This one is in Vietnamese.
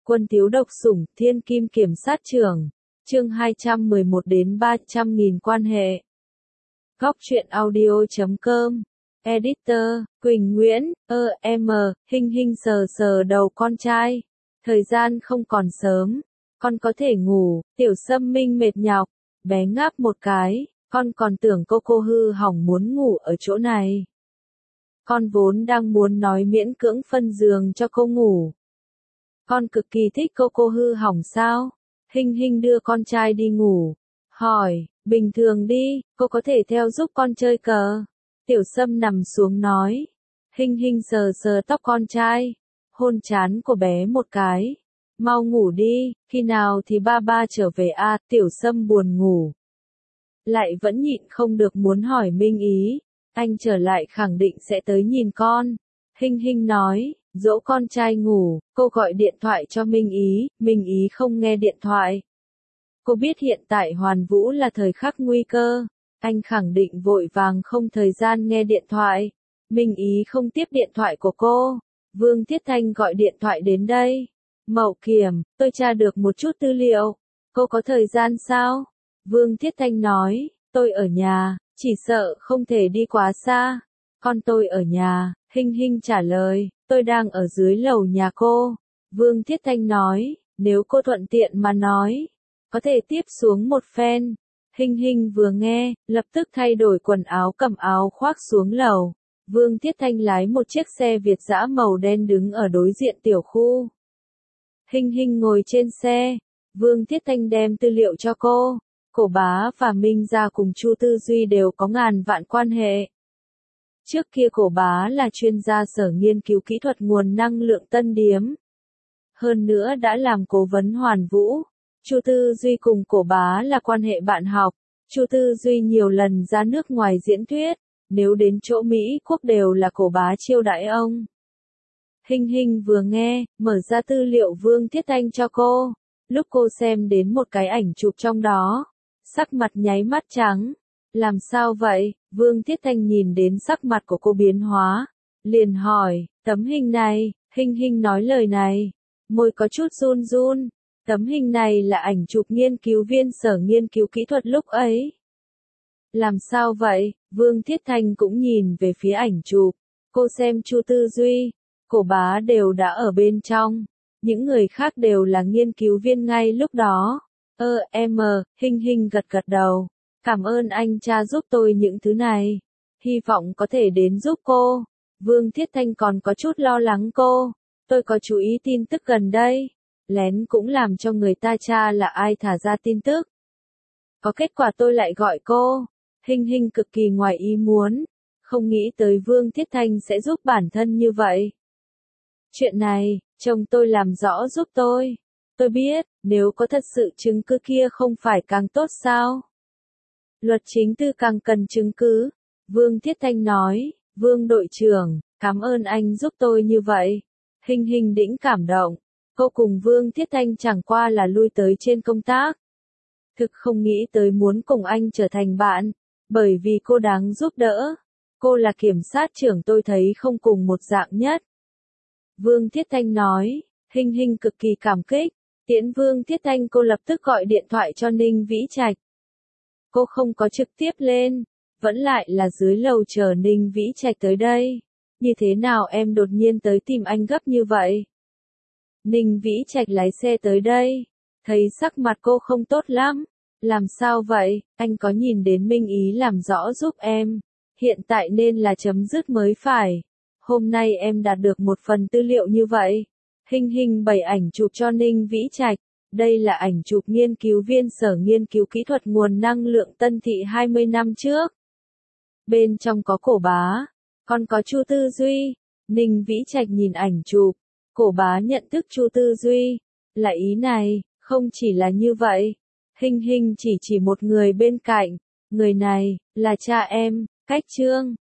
Quân thiếu độc sủng, thiên kim kiểm sát trưởng. Chương 211 đến 300.000 quan hệ. Góc truyện audio.com. Editor, Quỳnh Nguyễn, Hinh sờ sờ đầu con trai. Thời gian không còn sớm. Con có thể ngủ, Tiểu Sâm Minh mệt nhọc. Bé ngáp một cái, con còn tưởng cô hư hỏng muốn ngủ ở chỗ này. Con vốn đang muốn nói miễn cưỡng phân giường cho cô ngủ. Con cực kỳ thích cô hư hỏng sao? Hinh đưa con trai đi ngủ. Hỏi, bình thường đi, cô có thể theo giúp con chơi cờ. Tiểu Sâm nằm xuống nói. Hinh sờ sờ tóc con trai. Hôn trán của bé một cái. Mau ngủ đi, khi nào thì ba trở về à, Tiểu Sâm buồn ngủ. Lại vẫn nhịn không được muốn hỏi Minh Ý. Anh trở lại khẳng định sẽ tới nhìn con. Hinh nói. Dỗ con trai ngủ, cô gọi điện thoại cho Minh Ý không nghe điện thoại. Cô biết hiện tại Hoàn Vũ là thời khắc nguy cơ, anh khẳng định vội vàng không thời gian nghe điện thoại. Minh Ý không tiếp điện thoại của cô, Vương Thiết Thanh gọi điện thoại đến đây. Mậu Kiểm, tôi tra được một chút tư liệu, cô có thời gian sao? Vương Thiết Thanh nói, tôi ở nhà, chỉ sợ không thể đi quá xa. Con tôi ở nhà, Hinh trả lời. Tôi đang ở dưới lầu nhà cô. Vương Thiết Thanh nói, nếu cô thuận tiện mà nói, có thể tiếp xuống một phen. Hinh vừa nghe, lập tức thay đổi quần áo cầm áo khoác xuống lầu. Vương Thiết Thanh lái một chiếc xe Việt dã màu đen đứng ở đối diện tiểu khu. Hinh ngồi trên xe. Vương Thiết Thanh đem tư liệu cho cô. Cổ Bá và Minh Gia cùng Chu Tư Duy đều có ngàn vạn quan hệ. Trước kia Cổ Bá là chuyên gia sở nghiên cứu kỹ thuật nguồn năng lượng Tân Điếm. Hơn nữa đã làm cố vấn Hoàn Vũ. Chu Tư Duy cùng Cổ Bá là quan hệ bạn học. Chu Tư Duy nhiều lần ra nước ngoài diễn thuyết. Nếu đến chỗ Mỹ Quốc đều là Cổ Bá chiêu đãi ông. Hinh vừa nghe, mở ra tư liệu Vương Thiết Thanh cho cô. Lúc cô xem đến một cái ảnh chụp trong đó, sắc mặt nháy mắt trắng. Làm sao vậy? Vương Thiết Thanh nhìn đến sắc mặt của cô biến hóa, liền hỏi, tấm hình này, Hinh nói lời này, môi có chút run run, tấm hình này là ảnh chụp nghiên cứu viên sở nghiên cứu kỹ thuật lúc ấy. Làm sao vậy? Vương Thiết Thanh cũng nhìn về phía ảnh chụp, cô xem Chu Tư Duy, Cổ Bá đều đã ở bên trong, những người khác đều là nghiên cứu viên ngay lúc đó. Hinh gật đầu. Cảm ơn anh cha giúp tôi những thứ này. Hy vọng có thể đến giúp cô. Vương Thiết Thanh còn có chút lo lắng cô. Tôi có chú ý tin tức gần đây. Lén cũng làm cho người ta tra là ai thả ra tin tức. Có kết quả tôi lại gọi cô. Hinh cực kỳ ngoài ý muốn. Không nghĩ tới Vương Thiết Thanh sẽ giúp bản thân như vậy. Chuyện này, chồng tôi làm rõ giúp tôi. Tôi biết, nếu có thật sự chứng cứ kia không phải càng tốt sao? Luật chính tư càng cần chứng cứ. Vương Thiết Thanh nói, Vương đội trưởng, cảm ơn anh giúp tôi như vậy. Hinh đĩnh cảm động. Cô cùng Vương Thiết Thanh chẳng qua là lui tới trên công tác. Thực không nghĩ tới muốn cùng anh trở thành bạn, bởi vì cô đáng giúp đỡ. Cô là kiểm sát trưởng tôi thấy không cùng một dạng nhất. Vương Thiết Thanh nói, Hinh cực kỳ cảm kích. Tiễn Vương Thiết Thanh cô lập tức gọi điện thoại cho Ninh Vĩ Trạch. Cô không có trực tiếp lên, vẫn lại là dưới lầu chờ Ninh Vĩ Trạch tới đây. Như thế nào em đột nhiên tới tìm anh gấp như vậy? Ninh Vĩ Trạch lái xe tới đây, thấy sắc mặt cô không tốt lắm. Làm sao vậy? Anh có nhìn đến Minh Ý làm rõ giúp em. Hiện tại nên là chấm dứt mới phải. Hôm nay em đạt được một phần tư liệu như vậy. Hinh bày ảnh chụp cho Ninh Vĩ Trạch. Đây là ảnh chụp nghiên cứu viên sở nghiên cứu kỹ thuật nguồn năng lượng Tân Thị 20 năm trước. Bên trong có Cổ Bá, còn có Chu Tư Duy. Ninh Vĩ Trạch nhìn ảnh chụp, Cổ Bá nhận thức Chu Tư Duy. Là ý này, không chỉ là như vậy. Hinh chỉ một người bên cạnh. Người này, là cha em, Cách Trương.